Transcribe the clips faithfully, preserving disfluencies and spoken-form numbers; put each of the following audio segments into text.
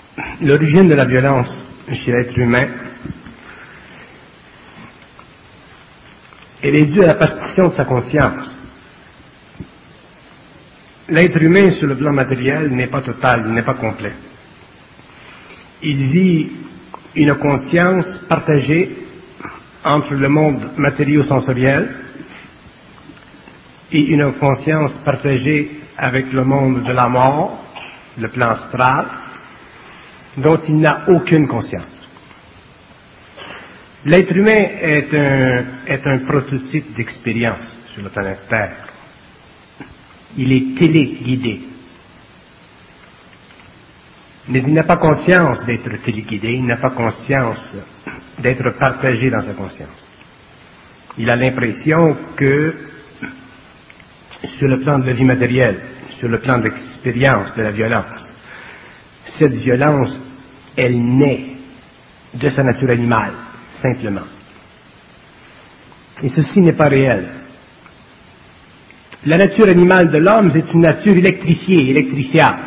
l'origine de la violence chez l'être humain, elle est due à la partition de sa conscience. L'être humain, sur le plan matériel, n'est pas total, il n'est pas complet. Il vit une conscience partagée entre le monde matériau-sensoriel et une conscience partagée avec le monde de la mort, le plan astral, dont il n'a aucune conscience. L'être humain est un, est un prototype d'expérience sur la planète Terre. Il est téléguidé. Mais il n'a pas conscience d'être téléguidé, il n'a pas conscience d'être partagé dans sa conscience. Il a l'impression que, sur le plan de la vie matérielle, sur le plan de l'expérience de la violence, cette violence, elle naît de sa nature animale, simplement. Et ceci n'est pas réel. La nature animale de l'homme, c'est une nature électrifiée, électrifiable.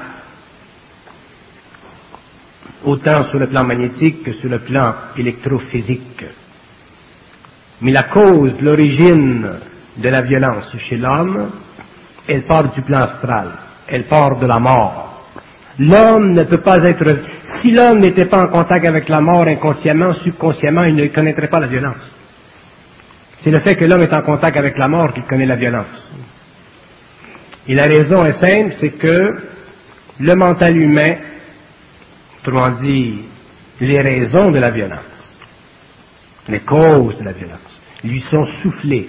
Autant sur le plan magnétique que sur le plan électrophysique. Mais la cause, l'origine de la violence chez l'homme, elle part du plan astral, elle part de la mort. L'homme ne peut pas être... Si l'homme n'était pas en contact avec la mort inconsciemment, subconsciemment, il ne connaîtrait pas la violence. C'est le fait que l'homme est en contact avec la mort qu'il connaît la violence. Et la raison est simple, c'est que le mental humain, autrement dit, les raisons de la violence, les causes de la violence, lui sont soufflées.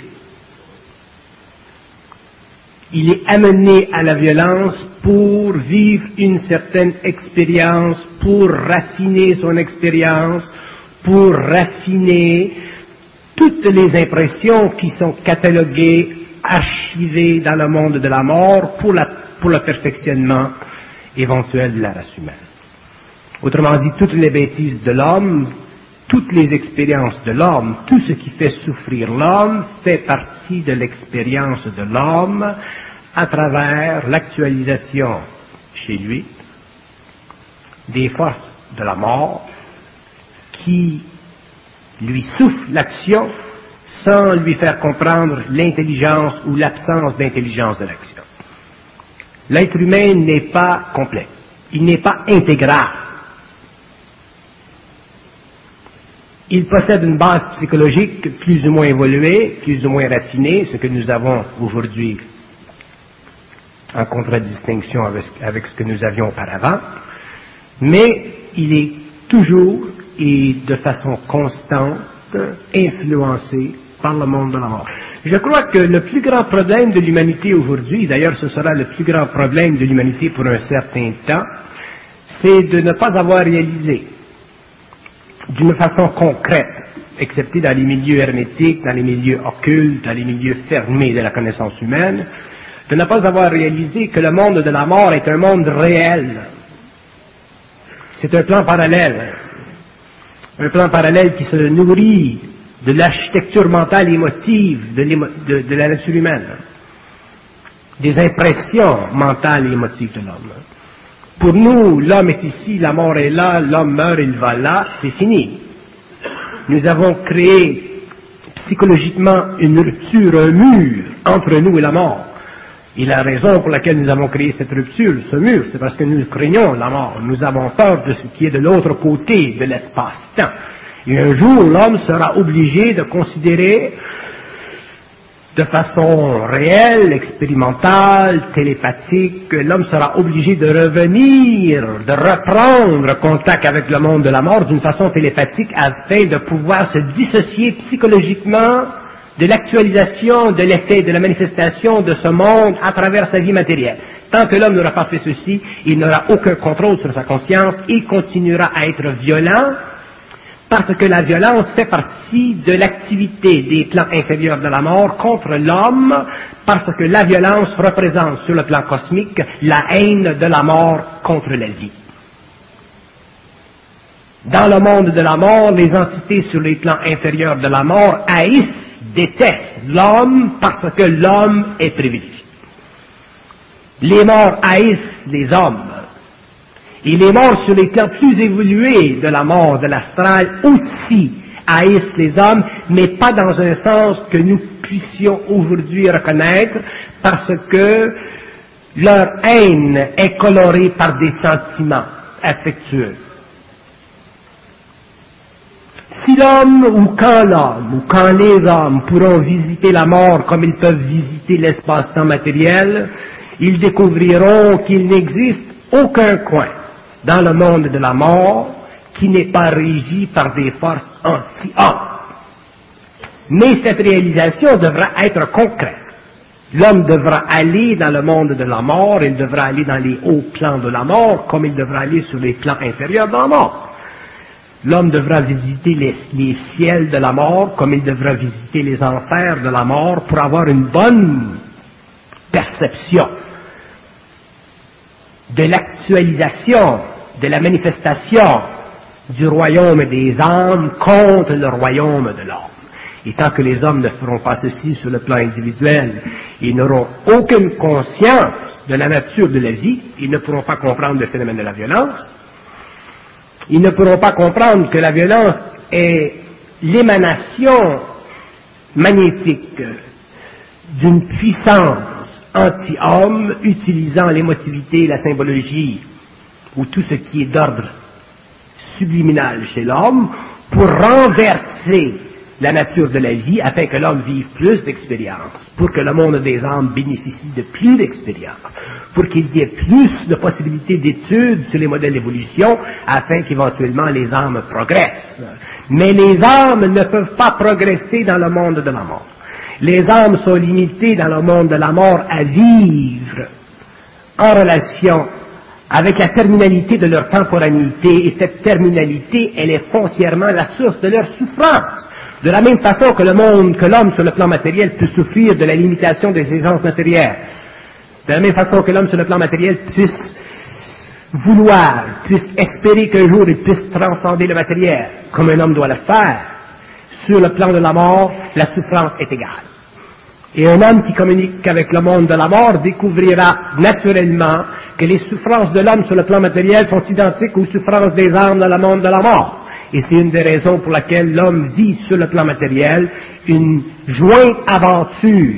Il est amené à la violence pour vivre une certaine expérience, pour raffiner son expérience, pour raffiner toutes les impressions qui sont cataloguées, archivées dans le monde de la mort pour, la, pour le perfectionnement éventuel de la race humaine. Autrement dit, toutes les bêtises de l'homme, toutes les expériences de l'homme, tout ce qui fait souffrir l'homme fait partie de l'expérience de l'homme à travers l'actualisation chez lui des forces de la mort qui lui soufflent l'action sans lui faire comprendre l'intelligence ou l'absence d'intelligence de l'action. L'être humain n'est pas complet, il n'est pas intégral. Il possède une base psychologique plus ou moins évoluée, plus ou moins raffinée, ce que nous avons aujourd'hui en contradistinction avec, avec ce que nous avions auparavant, mais il est toujours et de façon constante influencé par le monde de la mort. Je crois que le plus grand problème de l'humanité aujourd'hui, d'ailleurs ce sera le plus grand problème de l'humanité pour un certain temps, c'est de ne pas avoir réalisé d'une façon concrète, excepté dans les milieux hermétiques, dans les milieux occultes, dans les milieux fermés de la connaissance humaine, de ne pas avoir réalisé que le monde de la mort est un monde réel. C'est un plan parallèle. Un plan parallèle qui se nourrit de l'architecture mentale et émotive de, de, de la nature humaine, des impressions mentales et émotives de l'homme. Pour nous, l'homme est ici, la mort est là, l'homme meurt, il va là, c'est fini. Nous avons créé psychologiquement une rupture, un mur entre nous et la mort. Et la raison pour laquelle nous avons créé cette rupture, ce mur, c'est parce que nous craignons la mort. Nous avons peur de ce qui est de l'autre côté de l'espace-temps. Et un jour, l'homme sera obligé de considérer de façon réelle, expérimentale, télépathique, l'homme sera obligé de revenir, de reprendre contact avec le monde de la mort d'une façon télépathique afin de pouvoir se dissocier psychologiquement de l'actualisation, de l'effet, de la manifestation de ce monde à travers sa vie matérielle. Tant que l'homme n'aura pas fait ceci, il n'aura aucun contrôle sur sa conscience, il continuera à être violent, parce que la violence fait partie de l'activité des plans inférieurs de la mort contre l'homme, parce que la violence représente sur le plan cosmique la haine de la mort contre la vie. Dans le monde de la mort, les entités sur les plans inférieurs de la mort haïssent, détestent l'homme parce que l'homme est privilégié. Les morts haïssent les hommes. Et les morts sur les plans plus évolués de la mort, de l'astral, aussi haïssent les hommes, mais pas dans un sens que nous puissions aujourd'hui reconnaître, parce que leur haine est colorée par des sentiments affectueux. Si l'homme, ou quand l'homme, ou quand les hommes pourront visiter la mort comme ils peuvent visiter l'espace-temps matériel, ils découvriront qu'il n'existe aucun coin dans le monde de la mort qui n'est pas régi par des forces anti-hommes. Mais cette réalisation devra être concrète. L'homme devra aller dans le monde de la mort, il devra aller dans les hauts plans de la mort, comme il devra aller sur les plans inférieurs de la mort. L'homme devra visiter les, les ciels de la mort, comme il devra visiter les enfers de la mort, pour avoir une bonne perception de l'actualisation, de la manifestation du royaume des âmes contre le royaume de l'homme. Et tant que les hommes ne feront pas ceci sur le plan individuel, ils n'auront aucune conscience de la nature de la vie, ils ne pourront pas comprendre le phénomène de la violence, ils ne pourront pas comprendre que la violence est l'émanation magnétique d'une puissance anti-homme utilisant l'émotivité, la symbologie, ou tout ce qui est d'ordre subliminal chez l'homme, pour renverser la nature de la vie afin que l'homme vive plus d'expérience, pour que le monde des âmes bénéficie de plus d'expérience, pour qu'il y ait plus de possibilités d'études sur les modèles d'évolution afin qu'éventuellement les âmes progressent. Mais les âmes ne peuvent pas progresser dans le monde de la mort. Les âmes sont limitées dans le monde de la mort à vivre en relation avec la terminalité de leur temporalité, et cette terminalité, elle est foncièrement la source de leur souffrance. De la même façon que le monde, que l'homme sur le plan matériel peut souffrir de la limitation des aisance matérielles, de la même façon que l'homme sur le plan matériel puisse vouloir, puisse espérer qu'un jour il puisse transcender le matériel, comme un homme doit le faire, sur le plan de la mort, la souffrance est égale. Et un homme qui communique avec le monde de la mort découvrira naturellement que les souffrances de l'homme sur le plan matériel sont identiques aux souffrances des âmes dans le monde de la mort. Et c'est une des raisons pour laquelle l'homme vit sur le plan matériel une jointe aventure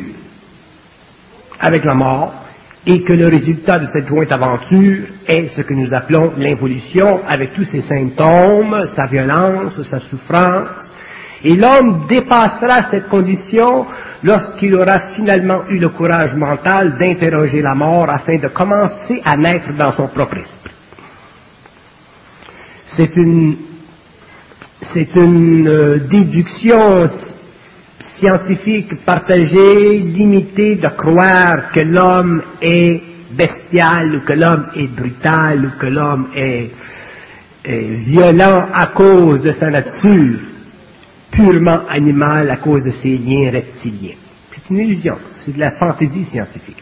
avec la mort, et que le résultat de cette jointe aventure est ce que nous appelons l'involution, avec tous ses symptômes, sa violence, sa souffrance. Et l'homme dépassera cette condition lorsqu'il aura finalement eu le courage mental d'interroger la mort afin de commencer à naître dans son propre esprit. C'est une, c'est une euh, déduction scientifique partagée, limitée, de croire que l'homme est bestial, ou que l'homme est brutal, ou que l'homme est, est violent à cause de sa nature purement animal à cause de ses liens reptiliens. C'est une illusion, c'est de la fantaisie scientifique.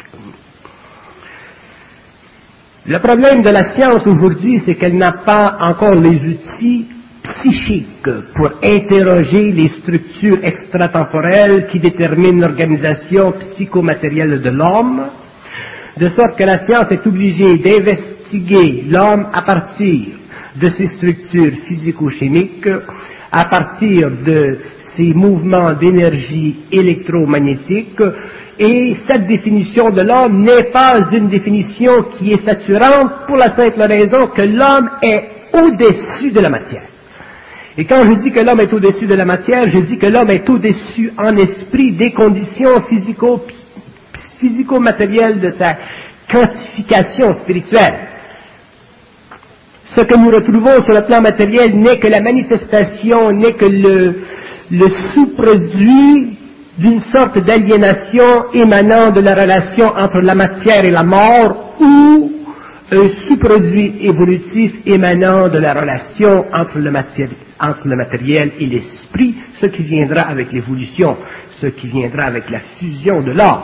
Le problème de la science aujourd'hui, c'est qu'elle n'a pas encore les outils psychiques pour interroger les structures extratemporelles qui déterminent l'organisation psychomatérielle de l'homme, de sorte que la science est obligée d'investiguer l'homme à partir de ses structures physico-chimiques, à partir de ces mouvements d'énergie électromagnétique, et cette définition de l'homme n'est pas une définition qui est saturante pour la simple raison que l'homme est au-dessus de la matière. Et quand je dis que l'homme est au-dessus de la matière, je dis que l'homme est au-dessus en esprit des conditions physico, physico-matérielles de sa quantification spirituelle. Ce que nous retrouvons sur le plan matériel n'est que la manifestation, n'est que le, le sous-produit d'une sorte d'aliénation émanant de la relation entre la matière et la mort, ou un sous-produit évolutif émanant de la relation entre le, matéri- entre le matériel et l'esprit, ce qui viendra avec l'évolution, ce qui viendra avec la fusion de l'homme.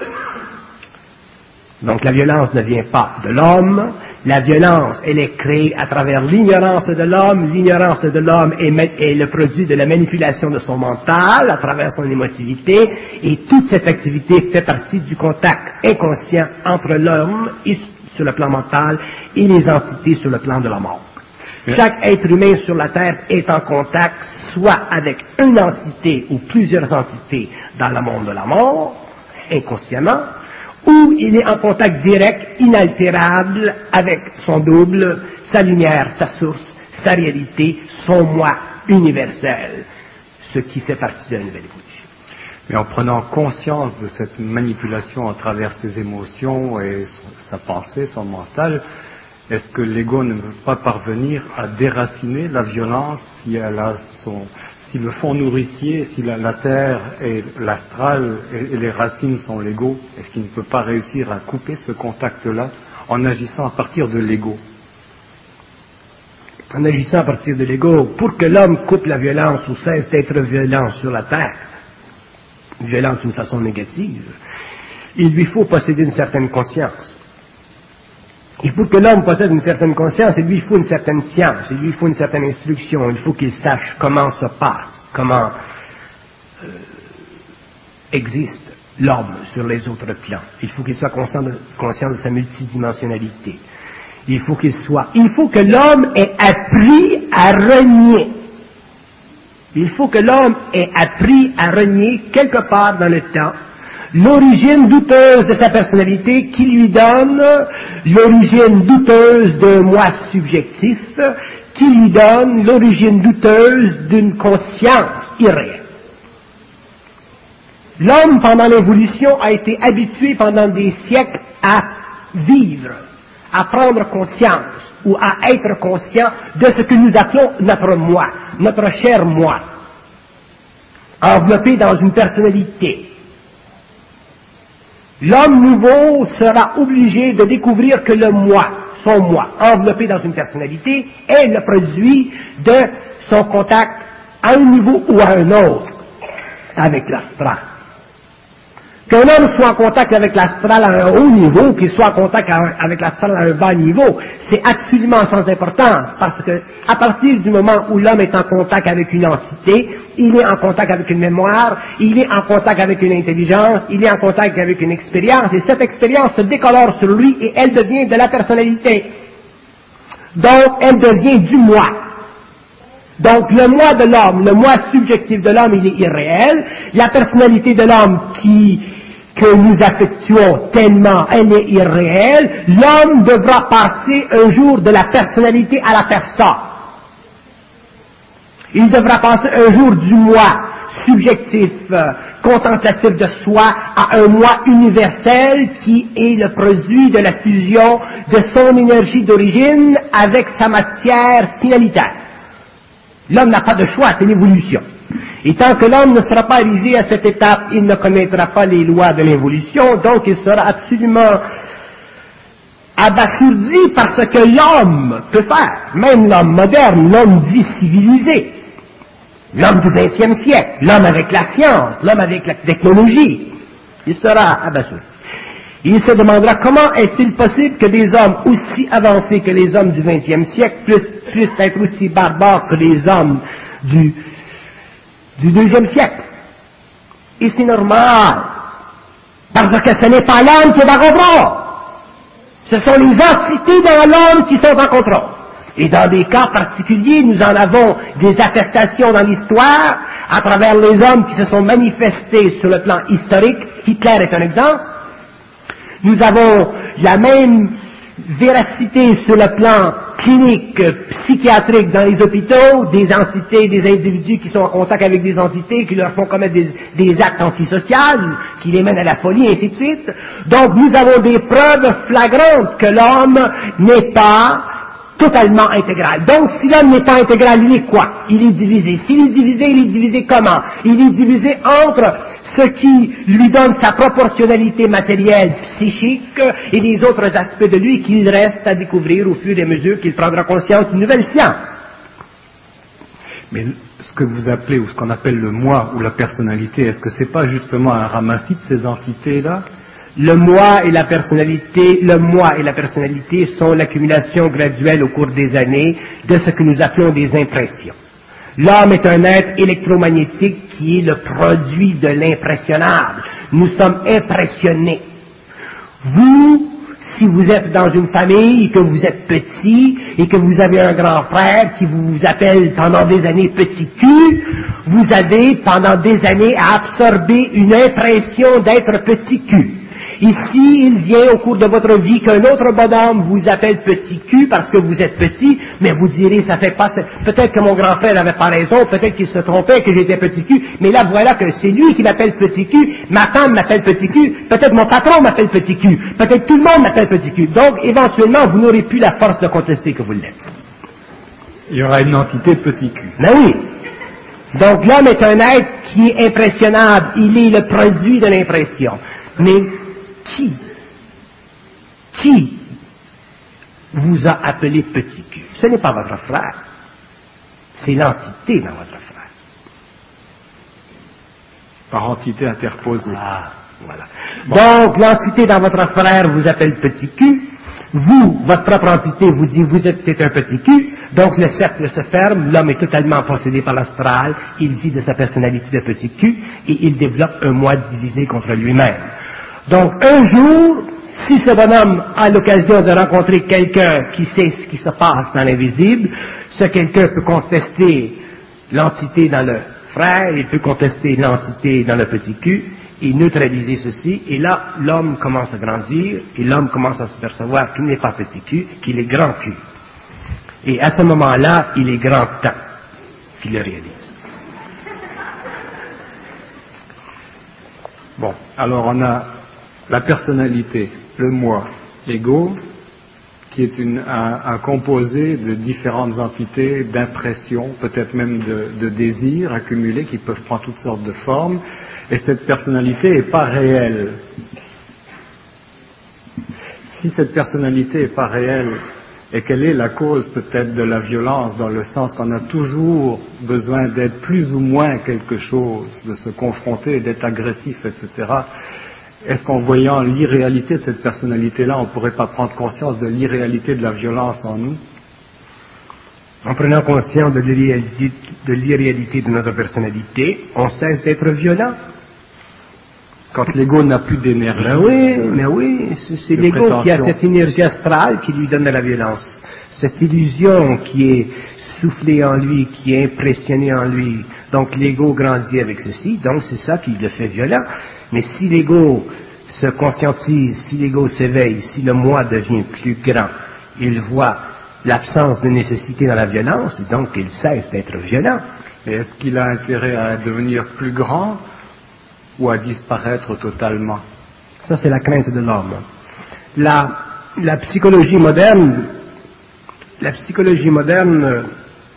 Donc la violence ne vient pas de l'homme, la violence elle est créée à travers l'ignorance de l'homme, l'ignorance de l'homme est, est le produit de la manipulation de son mental à travers son émotivité, et toute cette activité fait partie du contact inconscient entre l'homme et sur le plan mental et les entités sur le plan de la mort. Chaque être humain sur la Terre est en contact soit avec une entité ou plusieurs entités dans le monde de la mort, inconsciemment, ou il est en contact direct, inaltérable, avec son double, sa lumière, sa source, sa réalité, son moi universel, ce qui fait partie de la nouvelle évolution. Mais en prenant conscience de cette manipulation à travers ses émotions et sa pensée, son mental, est-ce que l'ego ne veut pas parvenir à déraciner la violence si, elle a son, si le fond nourricier, si la, la terre et l'astral et, et les racines sont l'ego, est-ce qu'il ne peut pas réussir à couper ce contact-là en agissant à partir de l'ego? En agissant à partir de l'ego, pour que l'homme coupe la violence ou cesse d'être violent sur la terre, violence d'une façon négative, il lui faut posséder une certaine conscience. Il faut que l'homme possède une certaine conscience, il lui faut une certaine science, il lui faut une certaine instruction, il faut qu'il sache comment se passe, comment euh, existe l'homme sur les autres plans. Il faut qu'il soit conscient de, conscient de sa multidimensionnalité. Il faut qu'il soit, il faut que l'homme ait appris à renier. Il faut que l'homme ait appris à renier quelque part dans le temps l'origine douteuse de sa personnalité qui lui donne l'origine douteuse d'un moi subjectif, qui lui donne l'origine douteuse d'une conscience irréelle. L'homme, pendant l'évolution, a été habitué pendant des siècles à vivre, à prendre conscience ou à être conscient de ce que nous appelons notre moi, notre cher moi, enveloppé dans une personnalité. L'homme nouveau sera obligé de découvrir que le moi, son moi, enveloppé dans une personnalité, est le produit de son contact à un niveau ou à un autre avec l'astral. Qu'un homme soit en contact avec l'astral à un haut niveau, qu'il soit en contact avec l'astral à un bas niveau, c'est absolument sans importance, parce que à partir du moment où l'homme est en contact avec une entité, il est en contact avec une mémoire, il est en contact avec une intelligence, il est en contact avec une expérience, et cette expérience se décolore sur lui et elle devient de la personnalité. Donc, elle devient du moi. Donc, le moi de l'homme, le moi subjectif de l'homme, il est irréel. La personnalité de l'homme qui, que nous affectuons tellement, elle est irréelle. L'homme devra passer un jour de la personnalité à la personne. Il devra passer un jour du moi subjectif, euh, contemplatif de soi, à un moi universel qui est le produit de la fusion de son énergie d'origine avec sa matière finalitaire. L'homme n'a pas de choix, c'est l'évolution. Et tant que l'homme ne sera pas arrivé à cette étape, il ne connaîtra pas les lois de l'évolution, donc il sera absolument abasourdi par ce que l'homme peut faire. Même l'homme moderne, l'homme dit civilisé, l'homme du vingtième siècle, l'homme avec la science, l'homme avec la technologie, il sera abasourdi. Il se demandera comment est-il possible que des hommes aussi avancés que les hommes du vingtième siècle puissent, puissent être aussi barbares que les hommes du, du deuxième siècle. Et c'est normal, parce que ce n'est pas l'homme qui est en contrôle. Ce sont les entités dans l'homme qui sont en contrôle. Et dans des cas particuliers, nous en avons des attestations dans l'histoire à travers les hommes qui se sont manifestés sur le plan historique. Hitler est un exemple. Nous avons la même véracité sur le plan clinique, psychiatrique dans les hôpitaux, des entités, des individus qui sont en contact avec des entités, qui leur font commettre des, des actes antisociaux, qui les mènent à la folie, et ainsi de suite. Donc nous avons des preuves flagrantes que l'homme n'est pas totalement intégral. Donc, si l'homme n'est pas intégral, il est quoi? Il est divisé. S'il est divisé, il est divisé comment? Il est divisé entre ce qui lui donne sa proportionnalité matérielle, psychique, et les autres aspects de lui qu'il reste à découvrir au fur et à mesure qu'il prendra conscience d'une nouvelle science. Mais ce que vous appelez, ou ce qu'on appelle le moi, ou la personnalité, est-ce que c'est pas justement un ramassis de ces entités-là? Le moi et la personnalité, le moi et la personnalité sont l'accumulation graduelle au cours des années de ce que nous appelons des impressions. L'homme est un être électromagnétique qui est le produit de l'impressionnable. Nous sommes impressionnés. Vous, si vous êtes dans une famille, que vous êtes petit, et que vous avez un grand frère qui vous appelle pendant des années petit cul, vous avez pendant des années à absorber une impression d'être petit cul. Ici, il vient au cours de votre vie qu'un autre bonhomme vous appelle petit cul parce que vous êtes petit, mais vous direz, ça fait pas, peut-être que mon grand frère n'avait pas raison, peut-être qu'il se trompait, que j'étais petit cul, mais là, voilà que c'est lui qui m'appelle petit cul, ma femme m'appelle petit cul, peut-être mon patron m'appelle petit cul, peut-être tout le monde m'appelle petit cul. Donc, éventuellement, vous n'aurez plus la force de contester que vous l'êtes. Il y aura une entité petit cul. Ben oui. Donc, l'homme est un être qui est impressionnable, il est le produit de l'impression. Mais, Qui, qui vous a appelé petit cul? Ce n'est pas votre frère, c'est l'entité dans votre frère. Par entité interposée. Ah, voilà. Donc, l'entité dans votre frère vous appelle petit cul, vous, votre propre entité vous dit vous êtes un petit cul, donc le cercle se ferme, l'homme est totalement possédé par l'astral, il vit de sa personnalité de petit cul, et il développe un moi divisé contre lui-même. Donc, un jour, si ce bonhomme a l'occasion de rencontrer quelqu'un qui sait ce qui se passe dans l'invisible, ce quelqu'un peut contester l'entité dans le frère, il peut contester l'entité dans le petit cul, et neutraliser ceci, et là, l'homme commence à grandir, et l'homme commence à se percevoir qu'il n'est pas petit cul, qu'il est grand cul. Et à ce moment-là, il est grand temps qu'il le réalise. Bon, alors on a la personnalité, le moi, l'ego, qui est une, un, un composé de différentes entités, d'impressions, peut-être même de, de désirs accumulés qui peuvent prendre toutes sortes de formes, et cette personnalité n'est pas réelle. Si cette personnalité n'est pas réelle, et quelle est la cause peut-être de la violence, dans le sens qu'on a toujours besoin d'être plus ou moins quelque chose, de se confronter, d'être agressif, et cetera, est-ce qu'en voyant l'irréalité de cette personnalité-là, on ne pourrait pas prendre conscience de l'irréalité de la violence en nous? En prenant conscience de l'irréalité de, l'irréalité de notre personnalité, on cesse d'être violent. Quand l'ego n'a plus d'énergie. Mais oui, mais oui, c'est l'ego qui a cette énergie astrale qui lui donne de la violence. Cette illusion qui est soufflée en lui, qui est impressionnée en lui. Donc l'ego grandit avec ceci, donc c'est ça qui le fait violent. Mais si l'ego se conscientise, si l'ego s'éveille, si le moi devient plus grand, il voit l'absence de nécessité dans la violence, donc il cesse d'être violent. Et est-ce qu'il a intérêt à devenir plus grand ou à disparaître totalement? Ça, c'est la crainte de l'homme. La, la psychologie moderne, la psychologie moderne,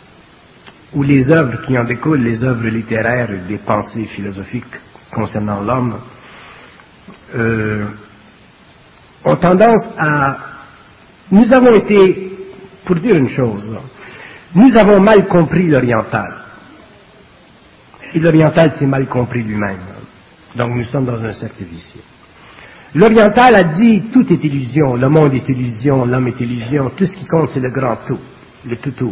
ou les œuvres qui en découlent, les œuvres littéraires, des pensées philosophiques concernant l'homme, euh, ont tendance à... Nous avons été, pour dire une chose, nous avons mal compris l'oriental. Et l'oriental s'est mal compris lui-même. Donc nous sommes dans un cercle vicieux. L'oriental a dit tout est illusion, le monde est illusion, l'homme est illusion, tout ce qui compte c'est le grand tout, le tout-tout.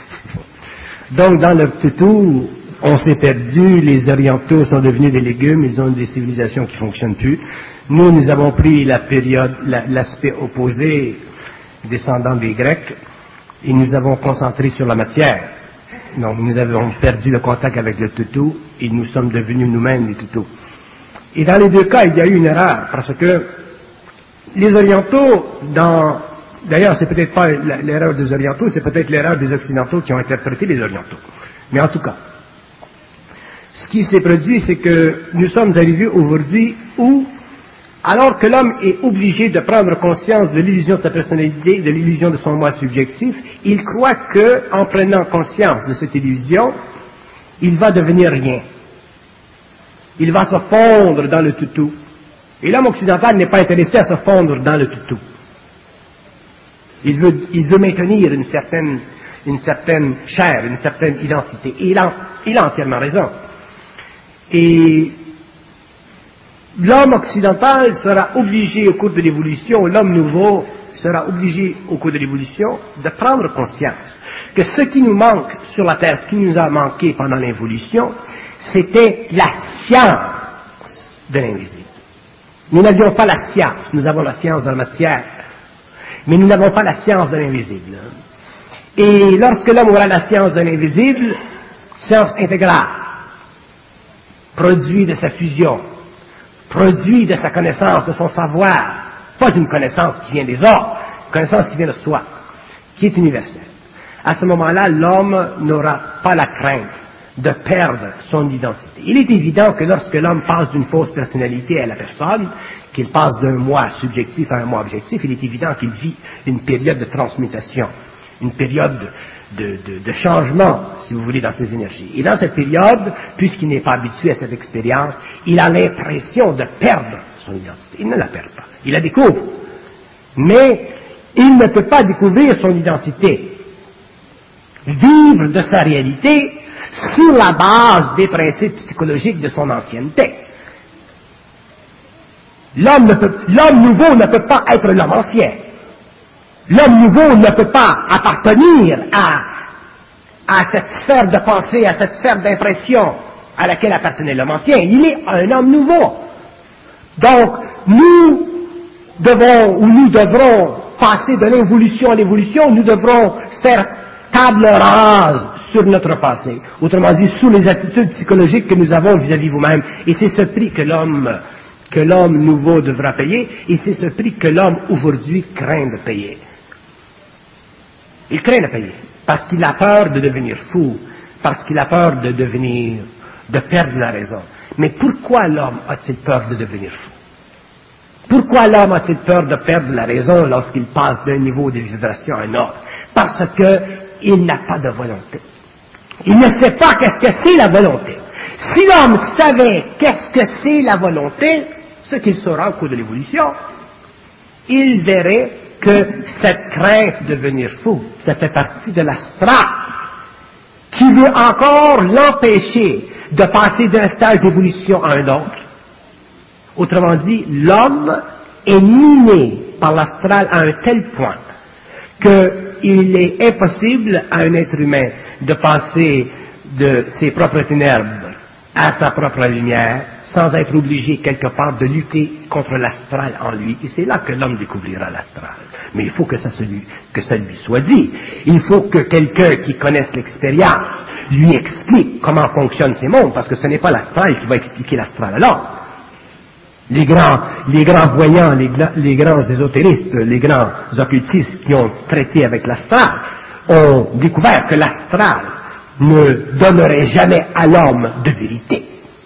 Donc dans le tout-tout, on s'est perdu, les orientaux sont devenus des légumes, ils ont des civilisations qui ne fonctionnent plus. Nous, nous avons pris la période, la, l'aspect opposé, descendant des Grecs, et nous avons concentré sur la matière. Donc nous avons perdu le contact avec le tout-tout, et nous sommes devenus nous-mêmes les tout-tout. Et dans les deux cas, il y a eu une erreur, parce que les orientaux, dans, d'ailleurs c'est peut-être pas l'erreur des orientaux, c'est peut-être l'erreur des occidentaux qui ont interprété les orientaux. Mais en tout cas, ce qui s'est produit, c'est que nous sommes arrivés aujourd'hui où, alors que l'homme est obligé de prendre conscience de l'illusion de sa personnalité, de l'illusion de son moi subjectif, il croit que, en prenant conscience de cette illusion, il va devenir rien. Il va se fondre dans le tout-tout. Et l'homme occidental n'est pas intéressé à se fondre dans le tout-tout. Il veut, il veut maintenir une certaine, une certaine chair, une certaine identité. Et il a, il a entièrement raison. Et l'homme occidental sera obligé au cours de l'évolution, l'homme nouveau sera obligé au cours de l'évolution de prendre conscience que ce qui nous manque sur la Terre, ce qui nous a manqué pendant l'évolution, c'était la science de l'invisible. Nous n'avions pas la science, nous avons la science de la matière. Mais nous n'avons pas la science de l'invisible. Et lorsque l'homme aura la science de l'invisible, science intégrale, produit de sa fusion, produit de sa connaissance, de son savoir, pas d'une connaissance qui vient des autres, une connaissance qui vient de soi, qui est universelle. À ce moment-là, l'homme n'aura pas la crainte de perdre son identité. Il est évident que lorsque l'homme passe d'une fausse personnalité à la personne, qu'il passe d'un moi subjectif à un moi objectif, il est évident qu'il vit une période de transmutation, une période de, de, de changement, si vous voulez, dans ses énergies. Et dans cette période, puisqu'il n'est pas habitué à cette expérience, il a l'impression de perdre son identité. Il ne la perd pas, il la découvre. Mais il ne peut pas découvrir son identité, vivre de sa réalité sur la base des principes psychologiques de son ancienneté. L'homme, ne peut, l'homme nouveau ne peut pas être l'homme ancien. L'homme nouveau ne peut pas appartenir à, à cette sphère de pensée, à cette sphère d'impression à laquelle appartenait l'homme ancien. Il est un homme nouveau. Donc, nous devons, ou nous devrons passer de l'involution à l'évolution, nous devrons faire table rase sur notre passé. Autrement dit, sur les attitudes psychologiques que nous avons vis-à-vis vous-même. Et c'est ce prix que l'homme, que l'homme nouveau devra payer, et c'est ce prix que l'homme aujourd'hui craint de payer. Il craint de payer, parce qu'il a peur de devenir fou, parce qu'il a peur de devenir, de perdre la raison. Mais pourquoi l'homme a-t-il peur de devenir fou? Pourquoi l'homme a-t-il peur de perdre la raison lorsqu'il passe d'un niveau de vibration à un autre? Parce qu'il n'a pas de volonté. Il ne sait pas qu'est-ce que c'est la volonté. Si l'homme savait qu'est-ce que c'est la volonté, ce qu'il saura au cours de l'évolution, il verrait que cette crainte de devenir fou, ça fait partie de l'astral, qui veut encore l'empêcher de passer d'un stade d'évolution à un autre. Autrement dit, l'homme est miné par l'astral à un tel point qu'il est impossible à un être humain de passer de ses propres ténèbres à sa propre lumière sans être obligé quelque part de lutter contre l'astral en lui. Et c'est là que l'homme découvrira l'astral. Mais il faut que ça, se lui, que ça lui soit dit. Il faut que quelqu'un qui connaisse l'expérience lui explique comment fonctionnent ces mondes, parce que ce n'est pas l'astral qui va expliquer l'astral à l'homme. Les grands, les grands voyants, les, les grands ésotéristes, les grands occultistes qui ont traité avec l'astral ont découvert que l'astral ne donnerait jamais à l'homme de vérité.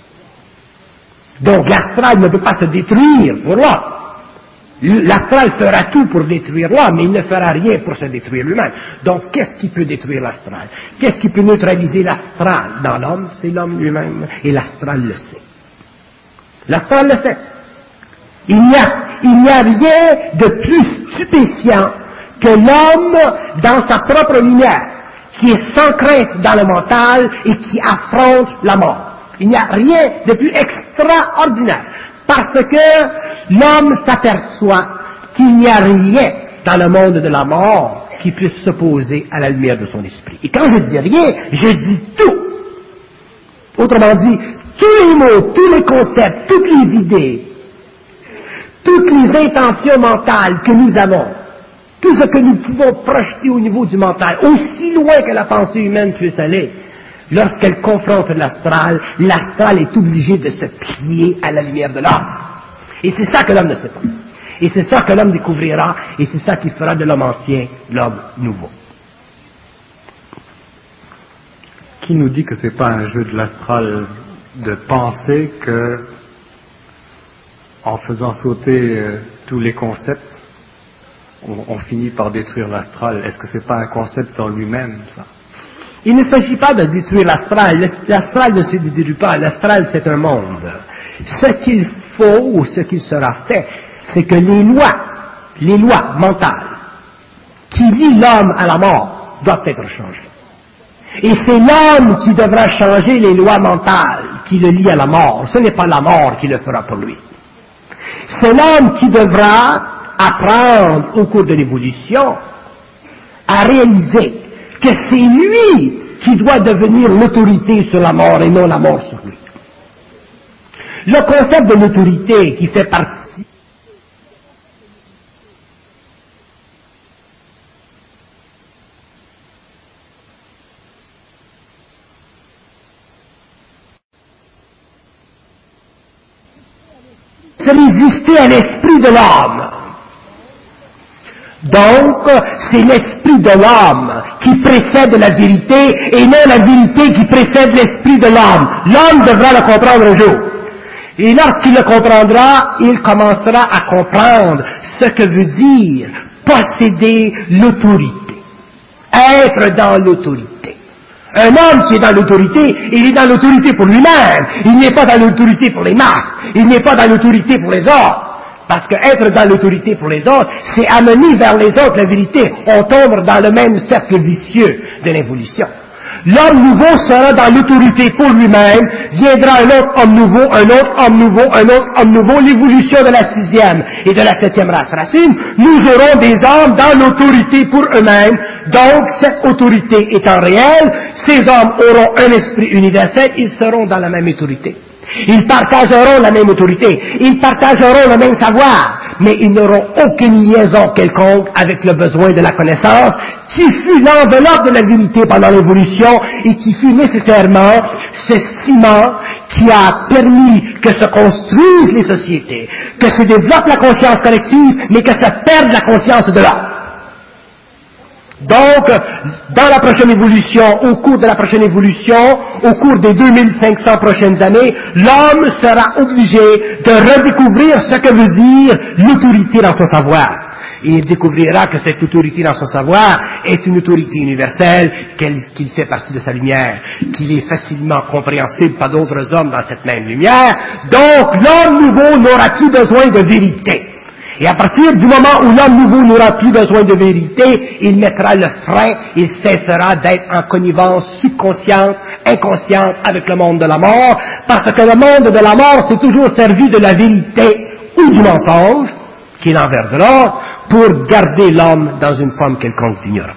Donc l'astral ne peut pas se détruire pour l'homme. L'astral fera tout pour détruire l'homme, mais il ne fera rien pour se détruire lui-même. Donc qu'est-ce qui peut détruire l'astral? Qu'est-ce qui peut neutraliser l'astral dans l'homme? C'est l'homme lui-même, et l'astral le sait. L'astral le sait. Il n'y a, il n'y a rien de plus stupéfiant que l'homme dans sa propre lumière, qui est sans crainte dans le mental et qui affronte la mort. Il n'y a rien de plus extraordinaire, parce que l'homme s'aperçoit qu'il n'y a rien dans le monde de la mort qui puisse s'opposer à la lumière de son esprit. Et quand je dis rien, je dis tout. Autrement dit, tous les mots, tous les concepts, toutes les idées, toutes les intentions mentales que nous avons, tout ce que nous pouvons projeter au niveau du mental, aussi loin que la pensée humaine puisse aller, lorsqu'elle confronte l'astral, l'astral est obligé de se plier à la lumière de l'homme. Et c'est ça que l'homme ne sait pas. Et c'est ça que l'homme découvrira, et c'est ça qui fera de l'homme ancien l'homme nouveau. Qui nous dit que c'est pas un jeu de l'astral de penser que, en faisant sauter euh, tous les concepts, on, on finit par détruire l'astral? Est-ce que c'est pas un concept en lui-même, ça? Il ne s'agit pas de détruire l'astral. L'astral ne se détruit pas. L'astral, c'est un monde. Ce qu'il faut, ou ce qui sera fait, c'est que les lois, les lois mentales, qui lient l'homme à la mort, doivent être changées. Et c'est l'homme qui devra changer les lois mentales qui le lient à la mort. Ce n'est pas la mort qui le fera pour lui. C'est l'homme qui devra apprendre au cours de l'évolution à réaliser que c'est lui qui doit devenir l'autorité sur la mort et non la mort sur lui. Le concept de l'autorité qui fait partie se résister à l'esprit de l'homme. Donc, c'est l'esprit de l'homme qui précède la vérité et non la vérité qui précède l'esprit de l'homme. L'homme devra le comprendre un jour. Et lorsqu'il le comprendra, il commencera à comprendre ce que veut dire posséder l'autorité, être dans l'autorité. Un homme qui est dans l'autorité, il est dans l'autorité pour lui-même, il n'est pas dans l'autorité pour les masses, il n'est pas dans l'autorité pour les autres. Parce que être dans l'autorité pour les autres, c'est amener vers les autres la vérité. On tombe dans le même cercle vicieux de l'évolution. L'homme nouveau sera dans l'autorité pour lui-même, viendra un autre homme nouveau, un autre homme nouveau, un autre homme nouveau, l'évolution de la sixième et de la septième race racine. Nous aurons des hommes dans l'autorité pour eux-mêmes, donc cette autorité étant réelle, ces hommes auront un esprit universel, ils seront dans la même autorité. Ils partageront la même autorité, ils partageront le même savoir, mais ils n'auront aucune liaison quelconque avec le besoin de la connaissance qui fut l'enveloppe de la vérité pendant l'évolution et qui fut nécessairement ce ciment qui a permis que se construisent les sociétés, que se développe la conscience collective, mais que se perde la conscience de l'homme. Donc, dans la prochaine évolution, au cours de la prochaine évolution, au cours des deux mille cinq cents prochaines années, l'homme sera obligé de redécouvrir ce que veut dire l'autorité dans son savoir. Et il découvrira que cette autorité dans son savoir est une autorité universelle, qu'il fait partie de sa lumière, qu'il est facilement compréhensible par d'autres hommes dans cette même lumière. Donc, l'homme nouveau n'aura plus besoin de vérité. Et à partir du moment où l'homme nouveau n'aura plus besoin de vérité, il mettra le frein, il cessera d'être en connivence subconsciente, inconsciente avec le monde de la mort, parce que le monde de la mort s'est toujours servi de la vérité ou du mensonge, qui est l'envers de l'or, pour garder l'homme dans une forme quelconque d'ignorance.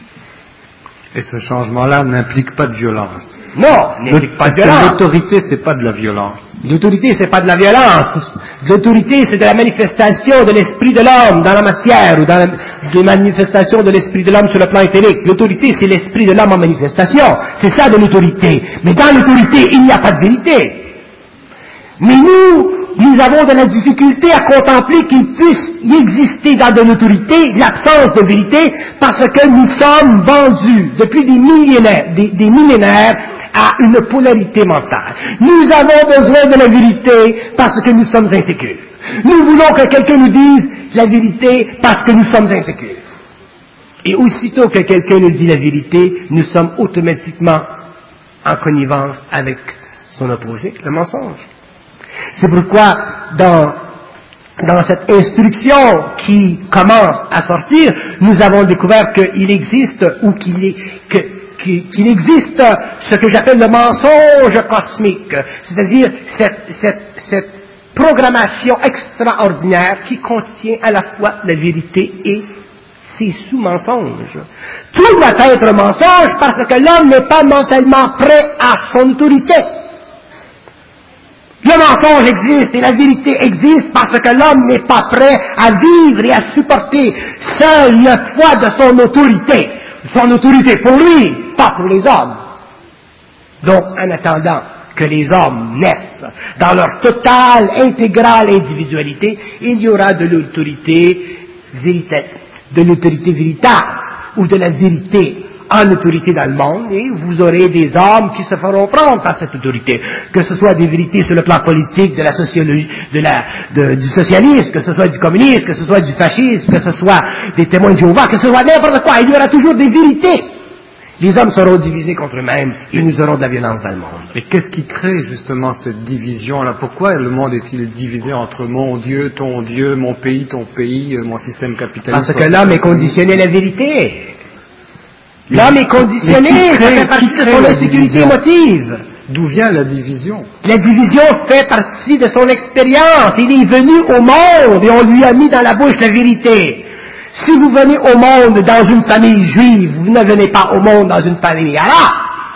Et ce changement-là n'implique pas de violence. Non, il n'implique pas de violence. L'autorité, c'est pas de la violence. L'autorité, c'est pas de la violence. L'autorité, c'est de la manifestation de l'esprit de l'homme dans la matière, ou dans la de manifestation de l'esprit de l'homme sur le plan éthérique. L'autorité, c'est l'esprit de l'homme en manifestation. C'est ça de l'autorité. Mais dans l'autorité, il n'y a pas de vérité. Mais nous, nous avons de la difficulté à contempler qu'il puisse y exister dans de l'autorité l'absence de vérité, parce que nous sommes vendus depuis des millénaires, des, des millénaires à une polarité mentale. Nous avons besoin de la vérité parce que nous sommes insécures. Nous voulons que quelqu'un nous dise la vérité parce que nous sommes insécures. Et aussitôt que quelqu'un nous dit la vérité, nous sommes automatiquement en connivence avec son opposé, le mensonge. C'est pourquoi dans, dans cette instruction qui commence à sortir, nous avons découvert qu'il existe ou qu'il est, que, qu'il existe ce que j'appelle le mensonge cosmique, c'est-à-dire cette, cette, cette programmation extraordinaire qui contient à la fois la vérité et ses sous-mensonges. Tout doit être mensonge parce que l'homme n'est pas mentalement prêt à son autorité. Le mensonge existe et la vérité existe parce que l'homme n'est pas prêt à vivre et à supporter seul le poids de son autorité. Son autorité pour lui, pas pour les hommes. Donc, en attendant que les hommes naissent dans leur totale, intégrale individualité, il y aura de l'autorité véritable, de l'autorité véritable, ou de la vérité en autorité dans le monde, et vous aurez des hommes qui se feront prendre par cette autorité, que ce soit des vérités sur le plan politique, de la sociologie, de la, de, du socialisme, que ce soit du communisme, que ce soit du fascisme, que ce soit des témoins de Jéhovah, que ce soit n'importe quoi, il y aura toujours des vérités. Les hommes seront divisés contre eux-mêmes et nous aurons de la violence dans le monde. Et qu'est-ce qui crée justement cette division-là? Pourquoi le monde est-il divisé entre mon Dieu, ton Dieu, mon pays, ton pays, mon système capitaliste? Parce que l'homme est conditionné à la vérité. L'homme est conditionné, ça fait partie de son insécurité émotive. D'où vient la division? La division fait partie de son expérience. Il est venu au monde et on lui a mis dans la bouche la vérité. Si vous venez au monde dans une famille juive, vous ne venez pas au monde dans une famille arabe.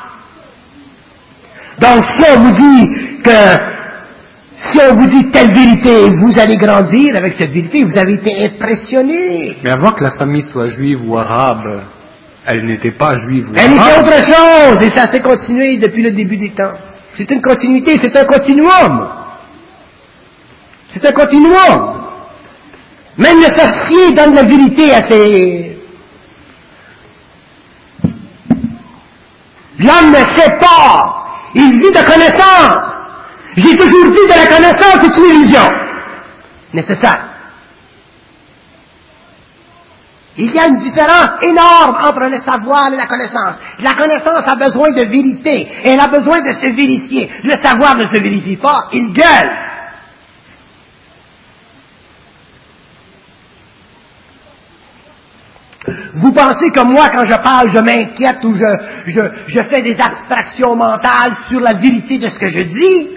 Donc si on vous dit que, si on vous dit telle vérité, vous allez grandir avec cette vérité, vous avez été impressionné. Mais avant que la famille soit juive ou arabe, elle n'était pas juive ou Elle arabe. était autre chose, et ça s'est continué depuis le début des temps. C'est une continuité, c'est un continuum. C'est un continuum. Même le sorcier donne la vérité à ses... L'homme ne sait pas. Il vit de connaissance. J'ai toujours dit que la connaissance est une illusion nécessaire. Il y a une différence énorme entre le savoir et la connaissance. La connaissance a besoin de vérité. Elle a besoin de se vérifier. Le savoir ne se vérifie pas. Il gueule. Vous pensez que moi, quand je parle, je m'inquiète ou je, je, je fais des abstractions mentales sur la vérité de ce que je dis?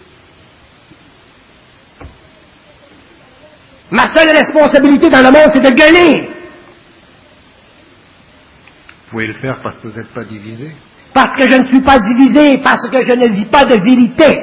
Ma seule responsabilité dans le monde, c'est de gueuler. Vous pouvez le faire parce que vous n'êtes pas divisé. Parce que je ne suis pas divisé, parce que je ne vis pas de vérité.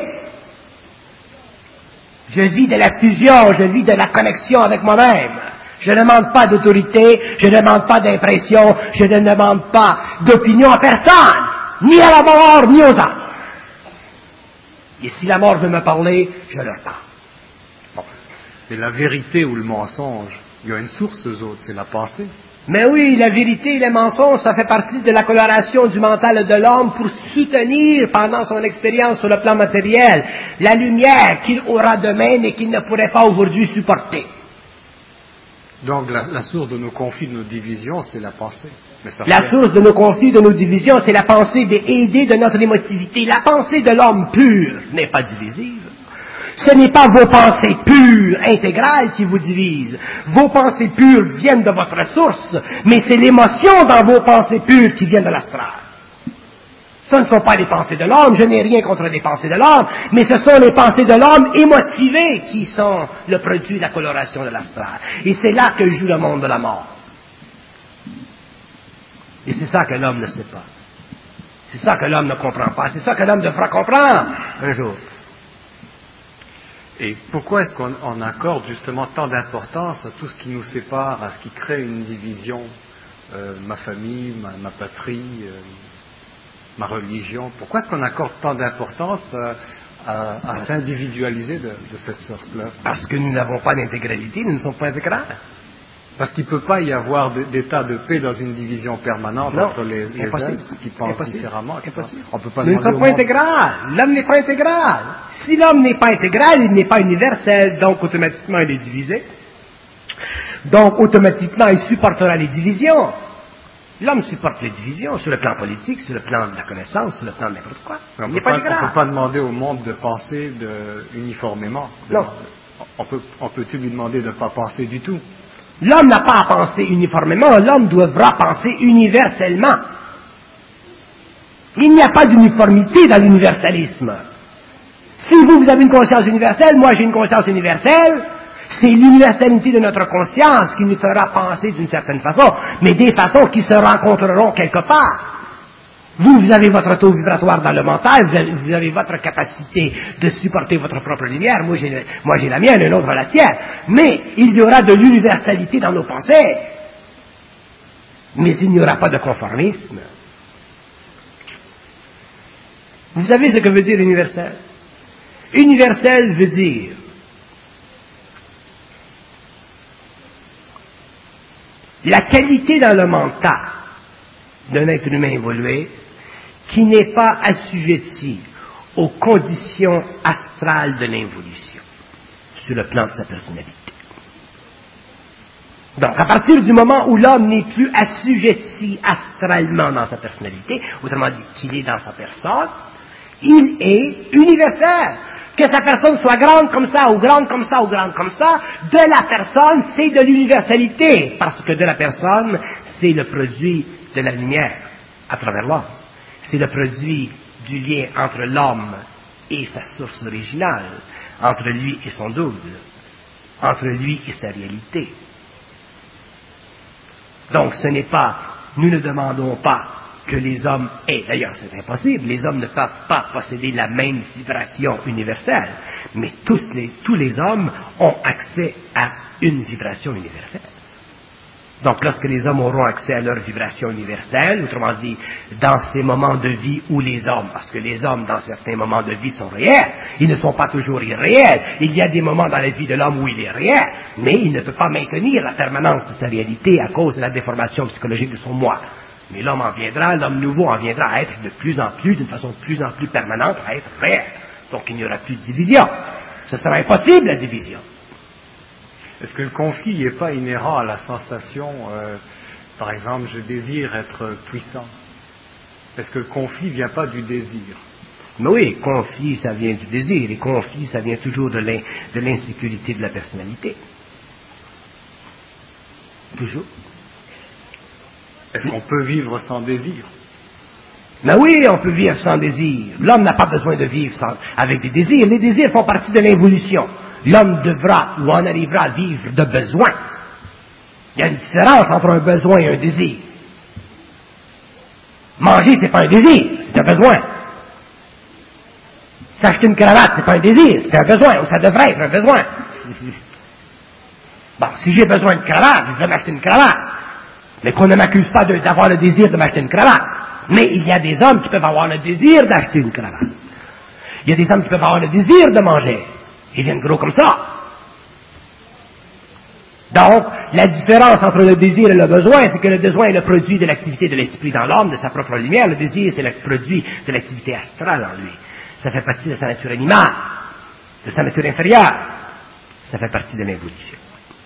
Je vis de la fusion, je vis de la connexion avec moi-même. Je ne demande pas d'autorité, je ne demande pas d'impression, je ne demande pas d'opinion à personne, ni à la mort, ni aux anges. Et si la mort veut me parler, je leur parle. Bon. Et la vérité ou le mensonge, il y a une source aux autres, c'est la pensée. Mais oui, la vérité et le mensonge, ça fait partie de la coloration du mental de l'homme pour soutenir, pendant son expérience sur le plan matériel, la lumière qu'il aura demain et qu'il ne pourrait pas aujourd'hui supporter. Donc la, la source de nos conflits, de nos divisions, c'est la pensée. Mais ça la fait... source de nos conflits, de nos divisions, c'est la pensée des aidés de notre émotivité. La pensée de l'homme pur n'est pas divisive. Ce n'est pas vos pensées pures, intégrales, qui vous divisent. Vos pensées pures viennent de votre source, mais c'est l'émotion dans vos pensées pures qui vient de l'astral. Ce ne sont pas les pensées de l'homme, je n'ai rien contre les pensées de l'homme, mais ce sont les pensées de l'homme émotivées qui sont le produit de la coloration de l'astral. Et c'est là que joue le monde de la mort. Et c'est ça que l'homme ne sait pas. C'est ça que l'homme ne comprend pas. C'est ça que l'homme devra comprendre un jour. Et pourquoi est-ce qu'on on accorde justement tant d'importance à tout ce qui nous sépare, à ce qui crée une division, euh, ma famille, ma, ma patrie, euh, ma religion? Pourquoi est-ce qu'on accorde tant d'importance à, à, à s'individualiser de, de cette sorte-là? Parce que nous n'avons pas d'intégralité, nous ne sommes pas intégrales. Parce qu'il ne peut pas y avoir d'état de paix dans une division permanente non, entre les, les êtres qui pensent impossible, différemment. Impossible. On peut pas nous ne sommes pas monde... intégral. L'homme n'est pas intégral. Si l'homme n'est pas intégral, il n'est pas universel, donc automatiquement il est divisé. Donc automatiquement il supportera les divisions. L'homme supporte les divisions sur le plan politique, sur le plan de la connaissance, sur le plan de n'importe quoi. On il ne n'est pas peut intégral. pas demander au monde de penser de, uniformément. De, non. On peut, on peut-tu lui demander de ne pas penser du tout? L'homme n'a pas à penser uniformément, l'homme devra penser universellement. Il n'y a pas d'uniformité dans l'universalisme. Si vous, vous avez une conscience universelle, moi j'ai une conscience universelle, c'est l'universalité de notre conscience qui nous fera penser d'une certaine façon, mais des façons qui se rencontreront quelque part. Vous, vous avez votre taux vibratoire dans le mental, vous avez, vous avez votre capacité de supporter votre propre lumière, moi j'ai, moi j'ai la mienne, un autre la sienne, mais il y aura de l'universalité dans nos pensées, mais il n'y aura pas de conformisme. Vous savez ce que veut dire universel? Universel veut dire la qualité dans le mental d'un être humain évolué qui n'est pas assujetti aux conditions astrales de l'involution sur le plan de sa personnalité. Donc, à partir du moment où l'homme n'est plus assujetti astralement dans sa personnalité, autrement dit qu'il est dans sa personne, il est universel. Que sa personne soit grande comme ça, ou grande comme ça, ou grande comme ça, de la personne, c'est de l'universalité, parce que de la personne, c'est le produit de la lumière à travers l'homme. C'est le produit du lien entre l'homme et sa source originale, entre lui et son double, entre lui et sa réalité. Donc ce n'est pas, nous ne demandons pas que les hommes aient, d'ailleurs c'est impossible, les hommes ne peuvent pas posséder la même vibration universelle, mais tous les, tous les hommes ont accès à une vibration universelle. Donc, lorsque les hommes auront accès à leur vibration universelle, autrement dit, dans ces moments de vie où les hommes, parce que les hommes, dans certains moments de vie, sont réels, ils ne sont pas toujours irréels. Il y a des moments dans la vie de l'homme où il est réel, mais il ne peut pas maintenir la permanence de sa réalité à cause de la déformation psychologique de son moi. Mais l'homme en viendra, l'homme nouveau en viendra à être de plus en plus, d'une façon de plus en plus permanente, à être réel. Donc, il n'y aura plus de division. Ce sera impossible, la division. Est-ce que le conflit n'est pas inhérent à la sensation, euh, par exemple, je désire être puissant? Est-ce que le conflit ne vient pas du désir? Mais oui, conflit, ça vient du désir, et conflit, ça vient toujours de l'in, de l'insécurité de la personnalité. Toujours. Est-ce qu'on peut vivre sans désir? Mais oui, on peut vivre sans désir. L'homme n'a pas besoin de vivre sans, avec des désirs. Les désirs font partie de l'évolution. L'homme devra ou en arrivera à vivre de besoin. Il y a une différence entre un besoin et un désir. Manger, c'est pas un désir, c'est un besoin. S'acheter une cravate, c'est pas un désir, c'est un besoin, ou ça devrait être un besoin. Bon, si j'ai besoin de cravate, je vais m'acheter une cravate. Mais qu'on ne m'accuse pas de, d'avoir le désir de m'acheter une cravate. Mais il y a des hommes qui peuvent avoir le désir d'acheter une cravate. Il y a des hommes qui peuvent avoir le désir de manger. Ils viennent gros comme ça. Donc, la différence entre le désir et le besoin, c'est que le besoin est le produit de l'activité de l'esprit dans l'homme, de sa propre lumière. Le désir, c'est le produit de l'activité astrale en lui. Ça fait partie de sa nature animale, de sa nature inférieure. Ça fait partie de l'évolution.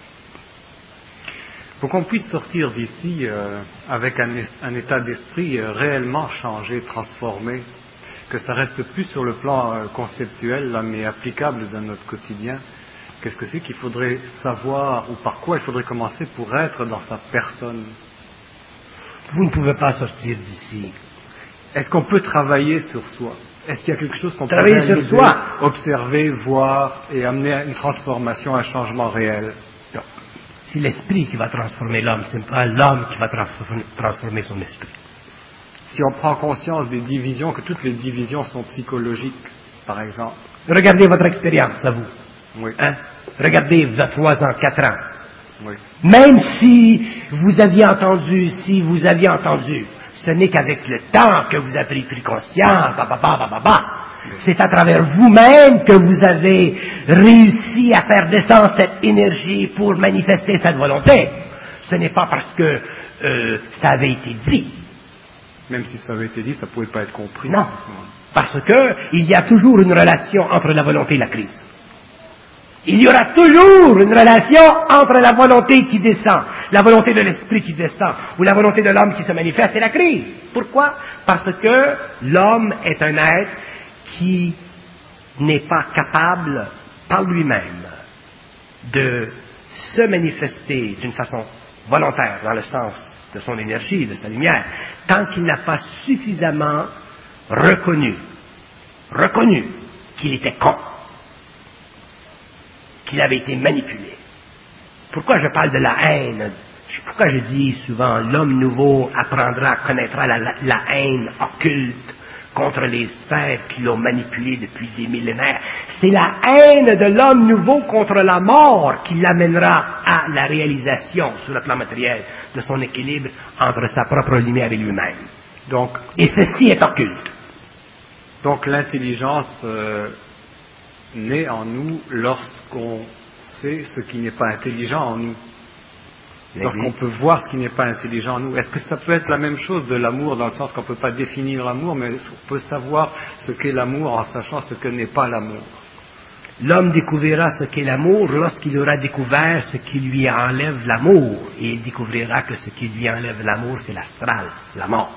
Pour qu'on puisse sortir d'ici euh, avec un, un état d'esprit euh, réellement changé, transformé, que ça reste plus sur le plan euh, conceptuel, là, mais applicable dans notre quotidien, qu'est-ce que c'est qu'il faudrait savoir, ou par quoi il faudrait commencer pour être dans sa personne? Vous ne pouvez pas sortir d'ici. Est-ce qu'on peut travailler sur soi? Est-ce qu'il y a quelque chose qu'on peut travailler sur soi, observer, voir et amener à une transformation, un changement réel? Non. C'est l'esprit qui va transformer l'homme, ce n'est pas l'homme qui va transformer son esprit. Si on prend conscience des divisions, que toutes les divisions sont psychologiques, par exemple. Regardez votre expérience, à vous. Oui. Hein? Regardez vingt-trois ans, quatre ans. Oui. Même si vous aviez entendu, si vous aviez entendu, ce n'est qu'avec le temps que vous avez pris conscience, bah, bah, bah, bah, bah, bah. C'est à travers vous-même que vous avez réussi à faire descendre cette énergie pour manifester cette volonté. Ce n'est pas parce que euh, ça avait été dit. Même si ça avait été dit, ça ne pouvait pas être compris. Non, parce que il y a toujours une relation entre la volonté et la crise. Il y aura toujours une relation entre la volonté qui descend, la volonté de l'esprit qui descend, ou la volonté de l'homme qui se manifeste et la crise. Pourquoi? Parce que l'homme est un être qui n'est pas capable par lui-même de se manifester d'une façon volontaire, dans le sens de son énergie, de sa lumière, tant qu'il n'a pas suffisamment reconnu, reconnu qu'il était con, qu'il avait été manipulé. Pourquoi je parle de la haine? Pourquoi je dis souvent l'homme nouveau apprendra, connaîtra la, la, la haine occulte contre les sphères qui l'ont manipulé depuis des millénaires? C'est la haine de l'homme nouveau contre la mort qui l'amènera à la réalisation sur le plan matériel de son équilibre entre sa propre lumière et lui-même. Donc, et ceci est occulte. Donc l'intelligence euh, naît en nous lorsqu'on sait ce qui n'est pas intelligent en nous. Lorsqu'on peut voir ce qui n'est pas intelligent en nous. Est-ce que ça peut être la même chose de l'amour, dans le sens qu'on ne peut pas définir l'amour, mais on peut savoir ce qu'est l'amour en sachant ce que n'est pas l'amour? L'homme découvrira ce qu'est l'amour lorsqu'il aura découvert ce qui lui enlève l'amour. Et il découvrira que ce qui lui enlève l'amour, c'est l'astral, la mort.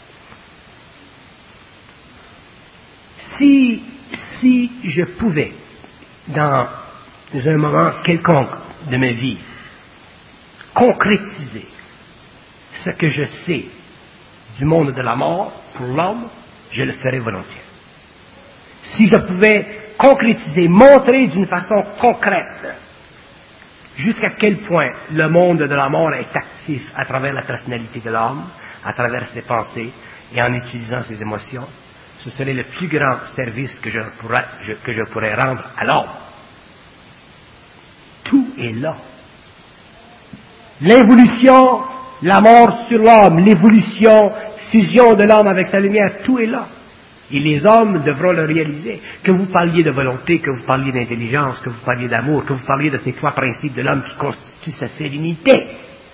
Si, si je pouvais, dans un moment quelconque de ma vie, concrétiser ce que je sais du monde de la mort pour l'homme, je le ferais volontiers. Si je pouvais concrétiser, montrer d'une façon concrète jusqu'à quel point le monde de la mort est actif à travers la personnalité de l'homme, à travers ses pensées et en utilisant ses émotions, ce serait le plus grand service que je pourrais, je, que je pourrais rendre à l'homme. Tout est là. L'involution, la mort sur l'homme, l'évolution, fusion de l'homme avec sa lumière, tout est là. Et les hommes devront le réaliser. Que vous parliez de volonté, que vous parliez d'intelligence, que vous parliez d'amour, que vous parliez de ces trois principes de l'homme qui constituent sa sérénité.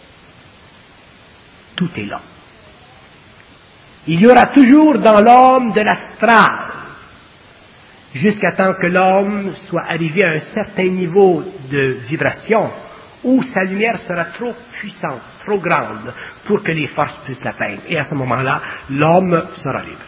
Tout est là. Il y aura toujours dans l'homme de l'astral, jusqu'à temps que l'homme soit arrivé à un certain niveau de vibration où sa lumière sera trop puissante, trop grande, pour que les forces puissent l'atteindre. Et à ce moment-là, l'homme sera libre.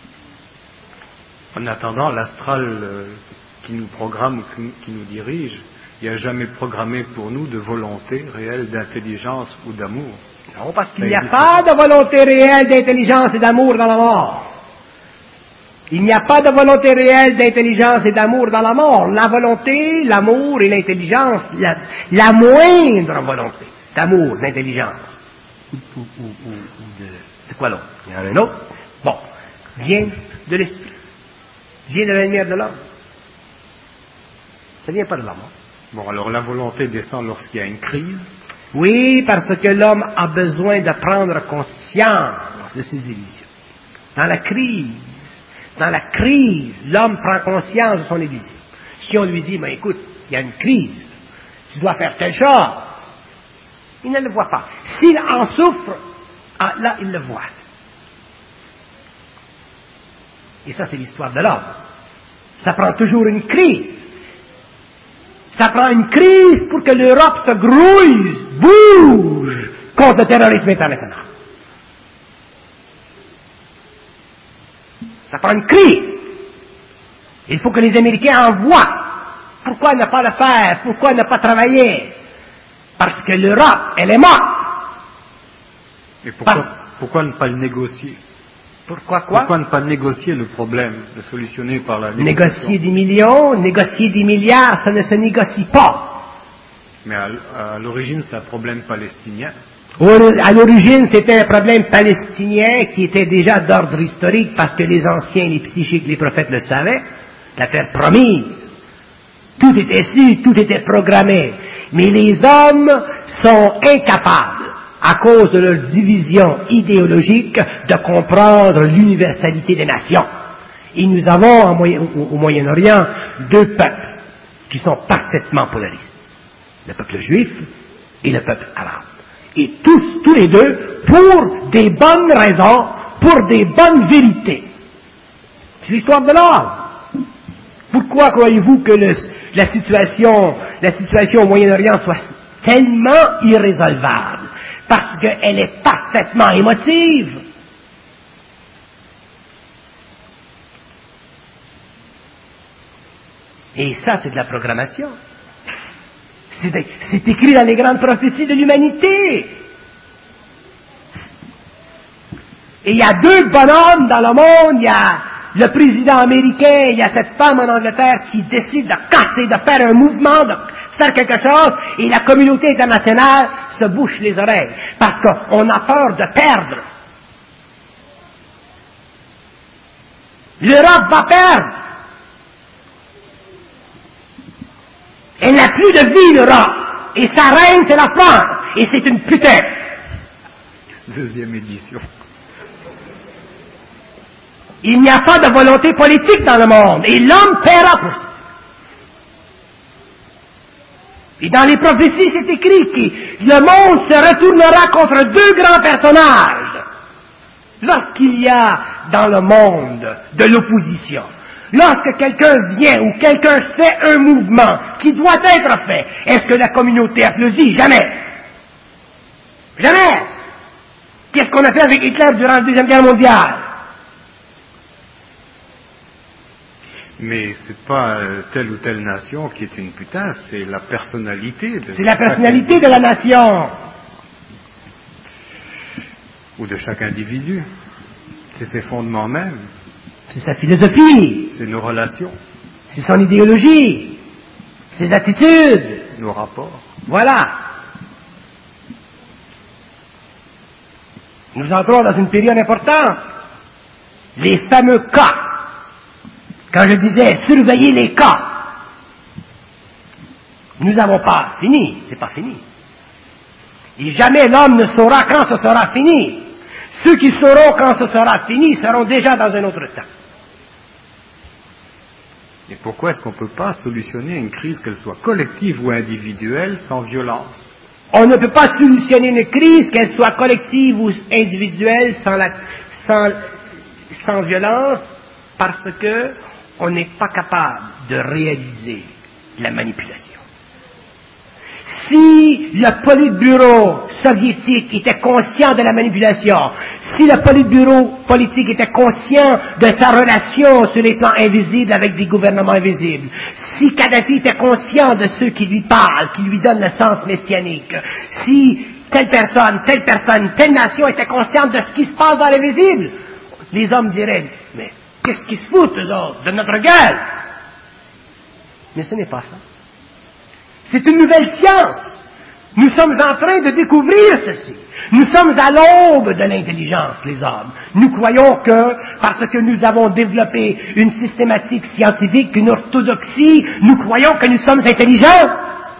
En attendant, l'astral euh, qui nous programme, qui nous dirige, il n'y a jamais programmé pour nous de volonté réelle d'intelligence ou d'amour. Non, parce qu'il n'y a pas de volonté réelle d'intelligence et d'amour dans la mort. Il n'y a pas de volonté réelle d'intelligence et d'amour dans la mort. La volonté, l'amour et l'intelligence, la, la moindre volonté d'amour, d'intelligence, ou, ou, ou, ou, ou de... C'est quoi l'autre? Il y en a un autre. Bon, vient de l'esprit, vient de la lumière de l'homme. Ça ne vient pas de la mort. Bon, alors la volonté descend lorsqu'il y a une crise. Oui, parce que l'homme a besoin de prendre conscience de ses illusions. Dans la crise, dans la crise, l'homme prend conscience de son illusion. Si on lui dit, mais écoute, il y a une crise, tu dois faire telle chose, il ne le voit pas. S'il en souffre, ah, là, il le voit. Et ça, c'est l'histoire de l'homme. Ça prend toujours une crise. Ça prend une crise pour que l'Europe se grouille, bouge contre le terrorisme international. Ça prend une crise. Il faut que les Américains en voient. Pourquoi ne pas le faire? Pourquoi ne pas travailler? Parce que l'Europe, elle est morte. Et pourquoi, Parce... pourquoi ne pas le négocier? Pourquoi quoi? Pourquoi ne pas négocier le problème, le solutionner par la négociation? Négocier des millions, négocier des milliards, ça ne se négocie pas. Mais à, à l'origine, c'est un problème palestinien. À l'origine, c'était un problème palestinien qui était déjà d'ordre historique parce que les anciens, les psychiques, les prophètes le savaient. La terre promise. Tout était su, tout était programmé. Mais les hommes sont incapables, à cause de leur division idéologique, de comprendre l'universalité des nations. Et nous avons Moyen, au, au Moyen-Orient deux peuples qui sont parfaitement polarisés. Le peuple juif et le peuple arabe. Et tous, tous les deux, pour des bonnes raisons, pour des bonnes vérités. C'est l'histoire de l'homme. Pourquoi croyez-vous que le, la situation, la situation au Moyen-Orient soit tellement irrésolvable? Parce qu'elle est parfaitement émotive. Et ça, c'est de la programmation. C'est, de, c'est écrit dans les grandes prophéties de l'humanité. Et il y a deux bonhommes dans le monde. Il y a le président américain, il y a cette femme en Angleterre qui décide de casser, de faire un mouvement, de faire quelque chose, et la communauté internationale se bouche les oreilles, parce qu'on a peur de perdre. L'Europe va perdre. Elle n'a plus de vie, l'Europe. Et sa reine, c'est la France. Et c'est une putain. Deuxième édition. Il n'y a pas de volonté politique dans le monde. Et l'homme paiera pour ça. Et dans les prophéties, c'est écrit que le monde se retournera contre deux grands personnages. Lorsqu'il y a dans le monde de l'opposition, lorsque quelqu'un vient ou quelqu'un fait un mouvement qui doit être fait, est-ce que la communauté applaudit? Jamais. Jamais. Qu'est-ce qu'on a fait avec Hitler durant la Deuxième Guerre mondiale? Mais c'est pas euh, telle ou telle nation qui est une putain, c'est la personnalité. De c'est la personnalité de la nation. Ou de chaque individu. C'est ses fondements mêmes. C'est sa philosophie. C'est nos relations. C'est son idéologie. Ses attitudes. Nos rapports. Voilà. Nous entrons dans une période importante. Les fameux cas. Quand je disais surveiller les cas, nous n'avons pas fini, c'est pas fini. Et jamais l'homme ne saura quand ce sera fini. Ceux qui sauront quand ce sera fini seront déjà dans un autre temps. Et pourquoi est-ce qu'on ne peut pas solutionner une crise, qu'elle soit collective ou individuelle, sans violence? On ne peut pas solutionner une crise, qu'elle soit collective ou individuelle, sans, la, sans, sans violence, parce que on n'est pas capable de réaliser la manipulation. Si le politburo soviétique était conscient de la manipulation, si le politburo politique était conscient de sa relation sur les plans invisibles avec des gouvernements invisibles, si Kadhafi était conscient de ceux qui lui parlent, qui lui donnent le sens messianique, si telle personne, telle personne, telle nation était consciente de ce qui se passe dans l'invisible, les hommes diraient, mais qu'est-ce qu'ils se foutent, eux autres, de notre gueule? Mais ce n'est pas ça. C'est une nouvelle science. Nous sommes en train de découvrir ceci. Nous sommes à l'aube de l'intelligence, les hommes. Nous croyons que, parce que nous avons développé une systématique scientifique, une orthodoxie, nous croyons que nous sommes intelligents.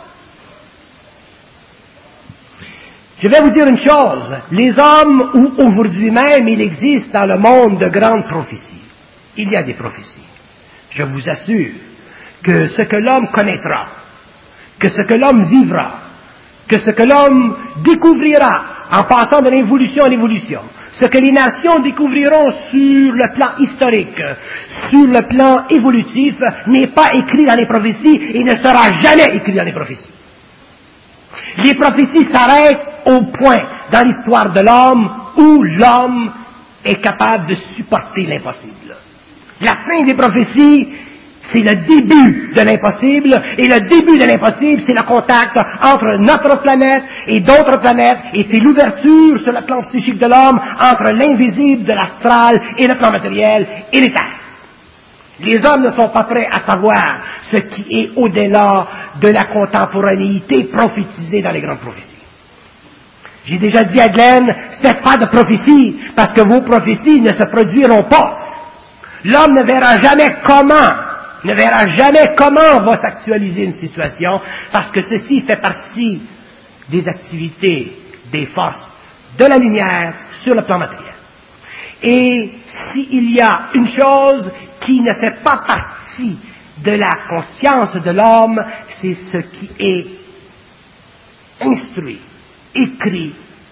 Je vais vous dire une chose. Les hommes, où aujourd'hui même il existe dans le monde de grandes prophéties, il y a des prophéties. Je vous assure que ce que l'homme connaîtra, que ce que l'homme vivra, que ce que l'homme découvrira en passant de l'évolution à l'évolution, ce que les nations découvriront sur le plan historique, sur le plan évolutif, n'est pas écrit dans les prophéties et ne sera jamais écrit dans les prophéties. Les prophéties s'arrêtent au point dans l'histoire de l'homme où l'homme est capable de supporter l'impossible. La fin des prophéties, c'est le début de l'impossible, et le début de l'impossible, c'est le contact entre notre planète et d'autres planètes, et c'est l'ouverture sur le plan psychique de l'homme entre l'invisible de l'astral et le plan matériel et les terres. Les hommes ne sont pas prêts à savoir ce qui est au-delà de la contemporanéité prophétisée dans les grandes prophéties. J'ai déjà dit à Glenn, faites pas de prophéties, parce que vos prophéties ne se produiront pas. L'homme ne verra jamais comment ne verra jamais comment va s'actualiser une situation, parce que ceci fait partie des activités des forces de la lumière sur le plan matériel. Et s'il y a une chose qui ne fait pas partie de la conscience de l'homme, c'est ce qui est instruit, écrit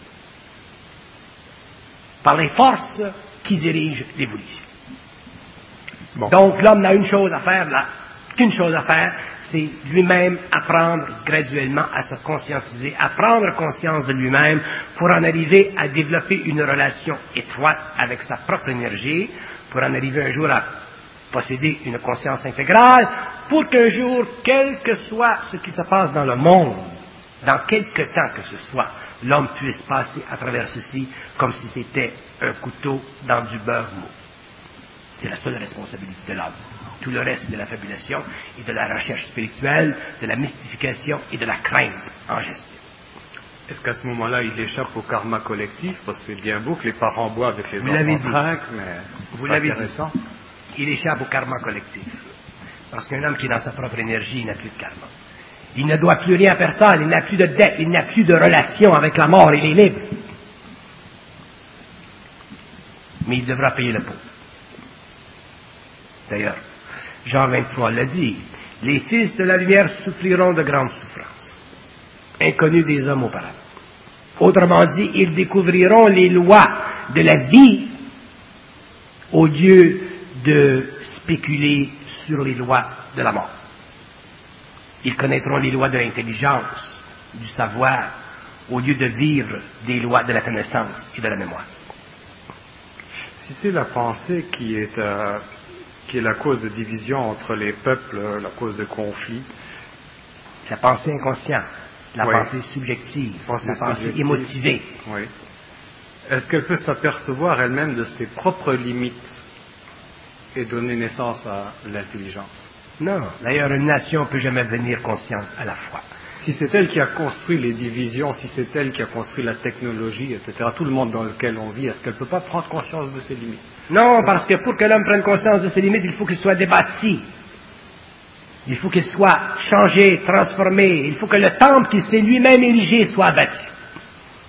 par les forces qui dirigent l'évolution. Bon. Donc l'homme n'a une chose à faire là, qu'une chose à faire, c'est lui-même apprendre graduellement à se conscientiser, à prendre conscience de lui-même pour en arriver à développer une relation étroite avec sa propre énergie, pour en arriver un jour à posséder une conscience intégrale, pour qu'un jour, quel que soit ce qui se passe dans le monde, dans quelque temps que ce soit, l'homme puisse passer à travers ceci comme si c'était un couteau dans du beurre mou. C'est la seule responsabilité de l'homme. Tout le reste de la fabulation et de la recherche spirituelle, de la mystification et de la crainte en gestion. Est-ce qu'à ce moment-là, il échappe au karma collectif? Parce que c'est bien beau que les parents boivent avec les Vous enfants trinquent, mais Vous l'avez dit. Il échappe au karma collectif. Parce qu'un homme qui est dans sa propre énergie, il n'a plus de karma. Il ne doit plus rien à personne, il n'a plus de dette, il n'a plus de relation avec la mort, il est libre. Mais il devra payer le pot. D'ailleurs, Jean vingt-trois l'a dit, les fils de la lumière souffriront de grandes souffrances, inconnues des hommes auparavant. Autrement dit, ils découvriront les lois de la vie au lieu de spéculer sur les lois de la mort. Ils connaîtront les lois de l'intelligence, du savoir, au lieu de vivre des lois de la connaissance et de la mémoire. Si c'est la pensée qui est, euh, qui est la cause de division entre les peuples, la cause de conflit, la pensée inconsciente, la oui. pensée subjective, pensée la pensée subjective. Émotivée. Oui. Est-ce qu'elle peut s'apercevoir elle-même de ses propres limites et donner naissance à l'intelligence? Non. D'ailleurs, une nation ne peut jamais devenir consciente à la fois. Si c'est elle qui a construit les divisions, si c'est elle qui a construit la technologie, et cetera, tout le monde dans lequel on vit, est-ce qu'elle ne peut pas prendre conscience de ses limites? Non, parce que pour que l'homme prenne conscience de ses limites, il faut qu'il soit débâti. Il faut qu'il soit changé, transformé. Il faut que le temple qu'il s'est lui-même érigé soit abattu.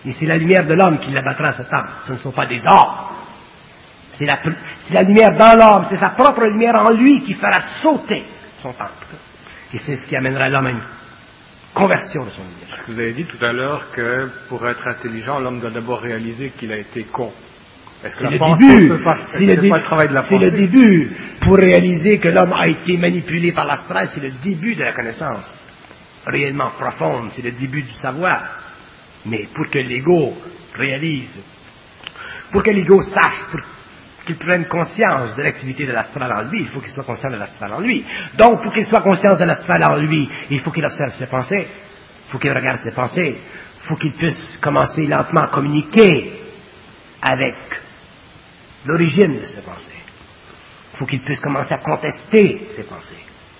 Et c'est la lumière de l'homme qui l'abattra à ce temple. Ce ne sont pas des hommes. C'est la, c'est la lumière dans l'homme, c'est sa propre lumière en lui qui fera sauter son temple. Et c'est ce qui amènera l'homme à une conversion de son lumière. Vous avez dit tout à l'heure que pour être intelligent, l'homme doit d'abord réaliser qu'il a été con. Est-ce que c'est la le pensée début. peut pas, C'est, le, dé- pas le travail de la c'est pensée? le début. Pour réaliser que l'homme a été manipulé par l'astral, c'est le début de la connaissance réellement profonde, c'est le début du savoir. Mais pour que l'ego réalise, pour que l'ego sache, pour qu'il prenne conscience de l'activité de l'astral en lui, il faut qu'il soit conscient de l'astral en lui. Donc, pour qu'il soit conscient de l'astral en lui, il faut qu'il observe ses pensées, il faut qu'il regarde ses pensées, il faut qu'il puisse commencer lentement à communiquer avec l'origine de ses pensées. Il faut qu'il puisse commencer à contester ses pensées.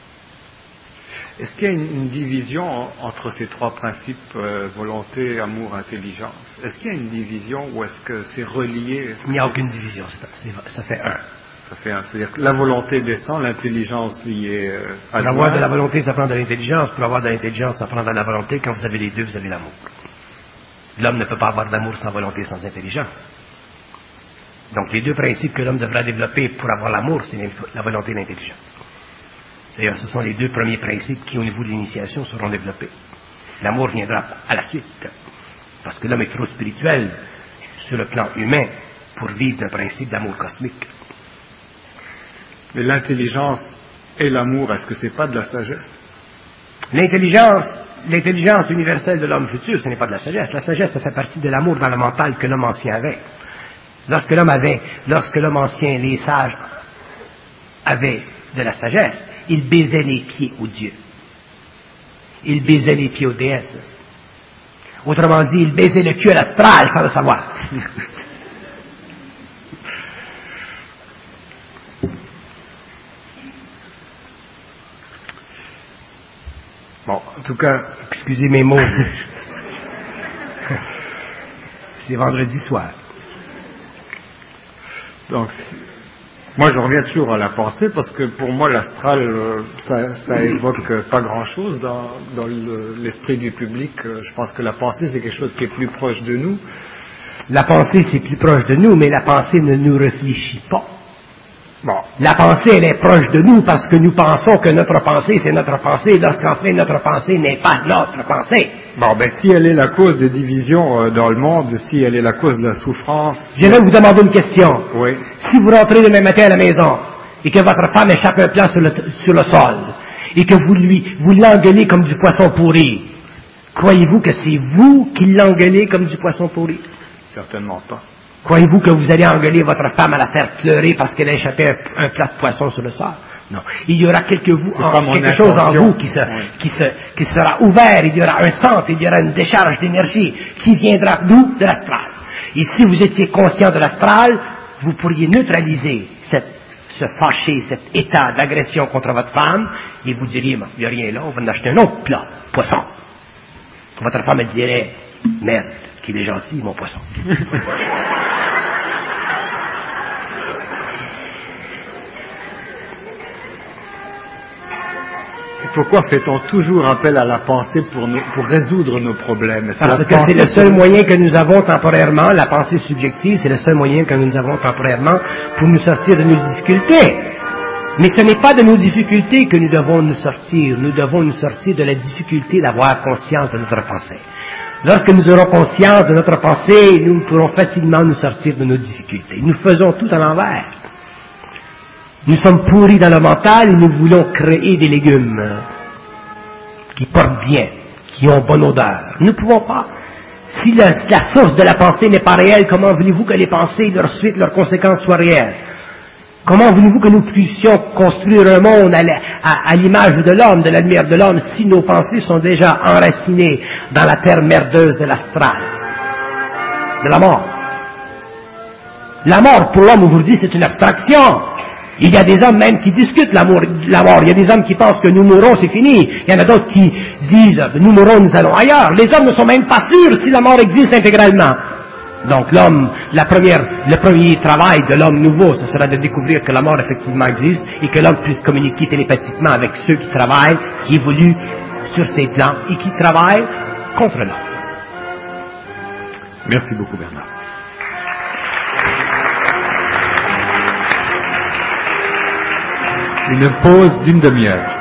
Est-ce qu'il y a une, une division entre ces trois principes, euh, volonté, amour, intelligence? Est-ce qu'il y a une division ou est-ce que c'est relié? Est-ce Il n'y a aucune division, c'est, c'est, ça fait un. Ça fait un. C'est-à-dire que la volonté descend, l'intelligence y est euh, Pour avoir de la volonté, ça prend de l'intelligence. Pour avoir de l'intelligence, ça prend de la volonté. Quand vous avez les deux, vous avez l'amour. L'homme ne peut pas avoir d'amour sans volonté, sans intelligence. Donc les deux principes que l'homme devra développer pour avoir l'amour, c'est la volonté et l'intelligence. D'ailleurs, ce sont les deux premiers principes qui, au niveau de l'initiation, seront développés. L'amour viendra à la suite, parce que l'homme est trop spirituel sur le plan humain pour vivre d'un principe d'amour cosmique. Mais l'intelligence et l'amour, est-ce que c'est pas de la sagesse? L'intelligence, l'intelligence universelle de l'homme futur, ce n'est pas de la sagesse. La sagesse, ça fait partie de l'amour dans le mental que l'homme ancien avait. Lorsque l'homme avait, lorsque l'homme ancien, les sages, avaient de la sagesse, il baisait les pieds aux dieux. Il baisait les pieds aux déesses. Autrement dit, il baisait le cul à l'astral sans le savoir. Bon, en tout cas, excusez mes mots. C'est vendredi soir. Donc, moi je reviens toujours à la pensée parce que pour moi l'astral, euh, ça, ça évoque pas grand-chose dans, dans le, l'esprit du public. Je pense que la pensée c'est quelque chose qui est plus proche de nous. La pensée c'est plus proche de nous, mais la pensée ne nous réfléchit pas. Bon. La pensée, elle est proche de nous parce que nous pensons que notre pensée, c'est notre pensée, lorsqu'en fait, notre pensée n'est pas notre pensée. Bon, ben, si elle est la cause des divisions euh, dans le monde, si elle est la cause de la souffrance... Je vais vous demander une question. Oui. Si vous rentrez demain matin à la maison et que votre femme échappe un plat sur le, sur le sol et que vous lui, vous l'engueulez comme du poisson pourri, croyez-vous que c'est vous qui l'engueulez comme du poisson pourri? Certainement pas. Croyez-vous que vous allez engueuler votre femme à la faire pleurer parce qu'elle a échappé un, un plat de poisson sur le sol? Non. Il y aura quelque, vous, en, quelque chose en vous qui, se, oui. qui, se, qui sera ouvert, il y aura un centre, il y aura une décharge d'énergie qui viendra d'où? De l'astral. Et si vous étiez conscient de l'astral, vous pourriez neutraliser cette, ce fâché, cet état d'agression contre votre femme, et vous diriez, il n'y a rien là, on va en acheter un autre plat, poisson. Votre femme elle dirait, merde, qu'il est gentil, mon poisson. Pourquoi fait-on toujours appel à la pensée pour, nous, pour résoudre nos problèmes? Parce que c'est le seul moyen que nous avons temporairement, la pensée subjective, c'est le seul moyen que nous avons temporairement pour nous sortir de nos difficultés. Mais ce n'est pas de nos difficultés que nous devons nous sortir, nous devons nous sortir de la difficulté d'avoir conscience de notre pensée. Lorsque nous aurons conscience de notre pensée, nous pourrons facilement nous sortir de nos difficultés. Nous faisons tout à l'envers. Nous sommes pourris dans le mental et nous voulons créer des légumes qui portent bien, qui ont bonne odeur. Nous ne pouvons pas. Si la, la source de la pensée n'est pas réelle, comment voulez-vous que les pensées, leur suite, leurs conséquences soient réelles? Comment voulez-vous que nous puissions construire un monde à, à, à l'image de l'homme, de la lumière de l'homme, si nos pensées sont déjà enracinées dans la terre merdeuse de l'astral, de la mort? La mort, pour l'homme aujourd'hui, c'est une abstraction. Il y a des hommes même qui discutent l'amour, la mort. Il y a des hommes qui pensent que nous mourrons, c'est fini. Il y en a d'autres qui disent, nous mourrons, nous allons ailleurs. Les hommes ne sont même pas sûrs si la mort existe intégralement. Donc l'homme, la première, le premier travail de l'homme nouveau, ce sera de découvrir que la mort effectivement existe et que l'homme puisse communiquer télépathiquement avec ceux qui travaillent, qui évoluent sur ces plans et qui travaillent contre l'homme. Merci beaucoup, Bernard. Une pause d'une demi-heure.